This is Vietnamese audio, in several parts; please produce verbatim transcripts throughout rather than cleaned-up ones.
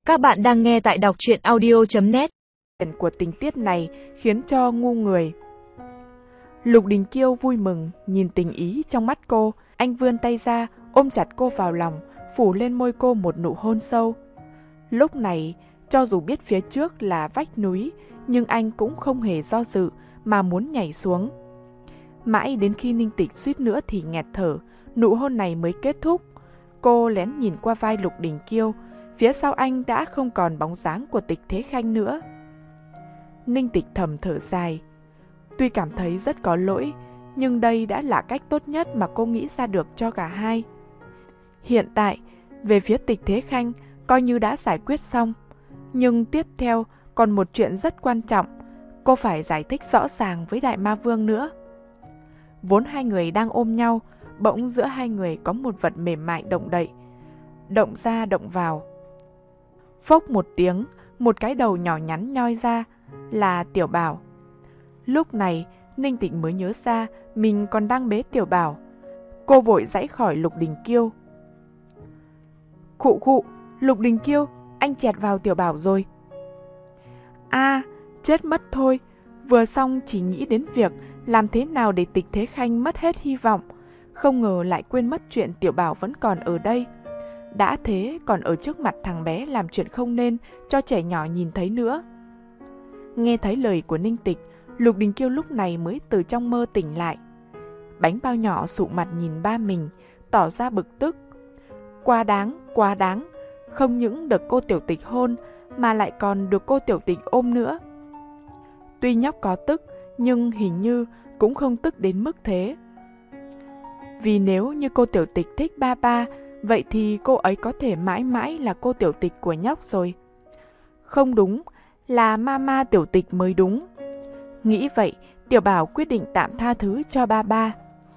Các bạn đang nghe tại đọc truyện audio chấm net. Của tình tiết này khiến cho ngu người. Lục Đình Kiêu vui mừng nhìn tình ý trong mắt cô, anh vươn tay ra ôm chặt cô vào lòng, phủ lên môi cô một nụ hôn sâu. Lúc này, cho dù biết phía trước là vách núi, nhưng anh cũng không hề do dự mà muốn nhảy xuống. Mãi đến khi Ninh Tịch suýt nữa thì nghẹt thở, nụ hôn này mới kết thúc. Cô lén nhìn qua vai Lục Đình Kiêu, phía sau anh đã không còn bóng dáng của Tịch Thế Khanh nữa. Ninh Tịch thầm thở dài. Tuy cảm thấy rất có lỗi, nhưng đây đã là cách tốt nhất mà cô nghĩ ra được cho cả hai. Hiện tại, về phía Tịch Thế Khanh coi như đã giải quyết xong. Nhưng tiếp theo còn một chuyện rất quan trọng, cô phải giải thích rõ ràng với Đại Ma Vương nữa. Vốn hai người đang ôm nhau, bỗng giữa hai người có một vật mềm mại động đậy. Động ra động vào. Phốc một tiếng, một cái đầu nhỏ nhắn nhoi ra, là Tiểu Bảo. Lúc này, Ninh Tịch mới nhớ ra mình còn đang bế Tiểu Bảo. Cô vội giãy khỏi Lục Đình Kiêu. Khụ khụ, Lục Đình Kiêu, anh chẹt vào Tiểu Bảo rồi. À, chết mất thôi, vừa xong chỉ nghĩ đến việc làm thế nào để Tịch Thế Khanh mất hết hy vọng, không ngờ lại quên mất chuyện Tiểu Bảo vẫn còn ở đây. Đã thế còn ở trước mặt thằng bé làm chuyện không nên cho trẻ nhỏ nhìn thấy nữa. Nghe thấy lời của Ninh Tịch, Lục Đình Kiêu lúc này mới từ trong mơ tỉnh lại. Bánh bao nhỏ sụ mặt nhìn ba mình, tỏ ra bực tức. Quá đáng, quá đáng, không những được cô Tiểu Tịch hôn mà lại còn được cô Tiểu Tịch ôm nữa. Tuy nhóc có tức, nhưng hình như cũng không tức đến mức thế. Vì nếu như cô Tiểu Tịch thích ba ba, vậy thì cô ấy có thể mãi mãi là cô Tiểu Tịch của nhóc rồi. Không đúng, là mama Tiểu Tịch mới đúng. Nghĩ vậy, Tiểu Bảo quyết định tạm tha thứ cho ba ba.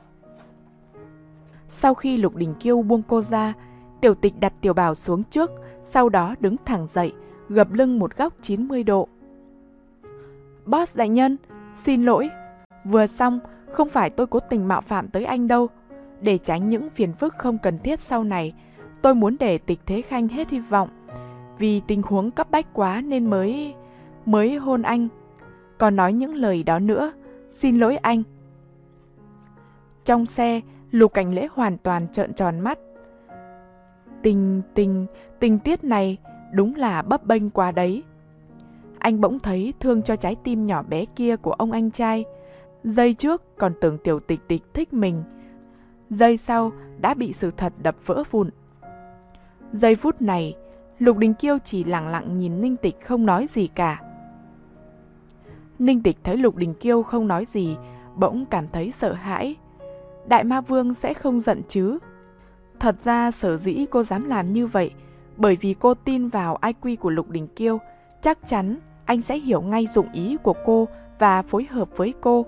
Sau khi Lục Đình Kiêu buông cô ra, Tiểu Tịch đặt Tiểu Bảo xuống trước, sau đó đứng thẳng dậy, gập lưng một góc chín mươi độ. Boss đại nhân, xin lỗi. Vừa xong, không phải tôi cố tình mạo phạm tới anh đâu. Để tránh những phiền phức không cần thiết sau này, tôi muốn để Tịch Thế Khanh hết hy vọng. Vì tình huống cấp bách quá nên mới... mới hôn anh. Còn nói những lời đó nữa, xin lỗi anh. Trong xe, Lục Cảnh Lễ hoàn toàn trợn tròn mắt. Tình, tình, tình tiết này đúng là bấp bênh quá đấy. Anh bỗng thấy thương cho trái tim nhỏ bé kia của ông anh trai. Giây trước còn tưởng Tiểu Tịch Tịch thích mình. Giây sau đã bị sự thật đập vỡ vụn. Giây phút này, Lục Đình Kiêu chỉ lặng lặng nhìn Ninh Tịch không nói gì cả. Ninh Tịch thấy Lục Đình Kiêu không nói gì, bỗng cảm thấy sợ hãi. Đại Ma Vương sẽ không giận chứ? Thật ra sở dĩ cô dám làm như vậy, bởi vì cô tin vào i kiu của Lục Đình Kiêu, chắc chắn anh sẽ hiểu ngay dụng ý của cô và phối hợp với cô.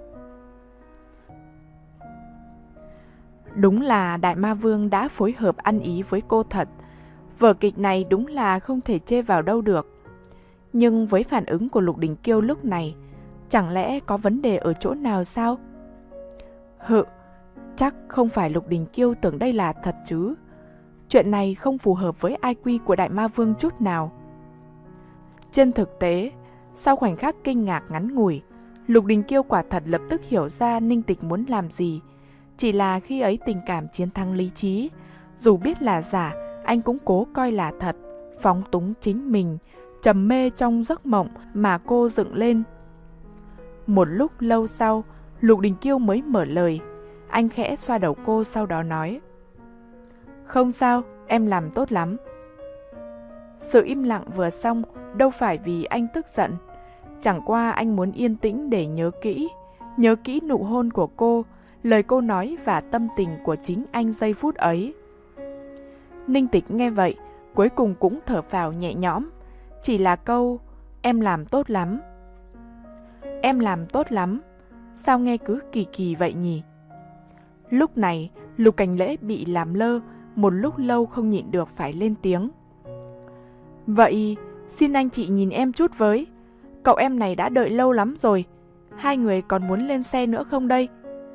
Đúng là Đại Ma Vương đã phối hợp ăn ý với cô thật. Vở kịch này đúng là không thể chê vào đâu được. Nhưng với phản ứng của Lục Đình Kiêu lúc này, chẳng lẽ có vấn đề ở chỗ nào sao? Hự, chắc không phải Lục Đình Kiêu tưởng đây là thật chứ. Chuyện này không phù hợp với i kiu của Đại Ma Vương chút nào. Trên thực tế, sau khoảnh khắc kinh ngạc ngắn ngủi, Lục Đình Kiêu quả thật lập tức hiểu ra Ninh Tịch muốn làm gì. Chỉ là khi ấy tình cảm chiến thắng lý trí, dù biết là giả, anh cũng cố coi là thật, phóng túng chính mình, trầm mê trong giấc mộng mà cô dựng lên. Một lúc lâu sau, Lục Đình Kiêu mới mở lời. Anh khẽ xoa đầu cô sau đó nói: Không sao, em làm tốt lắm. Sự im lặng vừa xong, đâu phải vì anh tức giận. Chẳng qua anh muốn yên tĩnh để nhớ kỹ, nhớ kỹ nụ hôn của cô, lời cô nói và tâm tình của chính anh giây phút ấy. Ninh Tịch nghe vậy, cuối cùng cũng thở phào nhẹ nhõm. Chỉ là câu, em làm tốt lắm. Em làm tốt lắm. Sao nghe cứ kỳ kỳ vậy nhỉ? Lúc này, Lục Cảnh Lễ bị làm lơ, một lúc lâu không nhịn được phải lên tiếng. Vậy, xin anh chị nhìn em chút với. Cậu em này đã đợi lâu lắm rồi. Hai người còn muốn lên xe nữa không đây?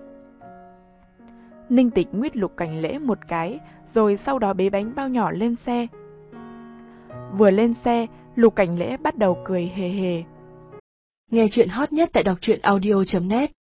Ninh Tịch nguyết Lục Cảnh Lễ một cái, rồi sau đó bế bánh bao nhỏ lên xe. Vừa lên xe, Lục Cảnh Lễ bắt đầu cười hề hề. Nghe chuyện hot nhất tại đọc truyện audio chấm net.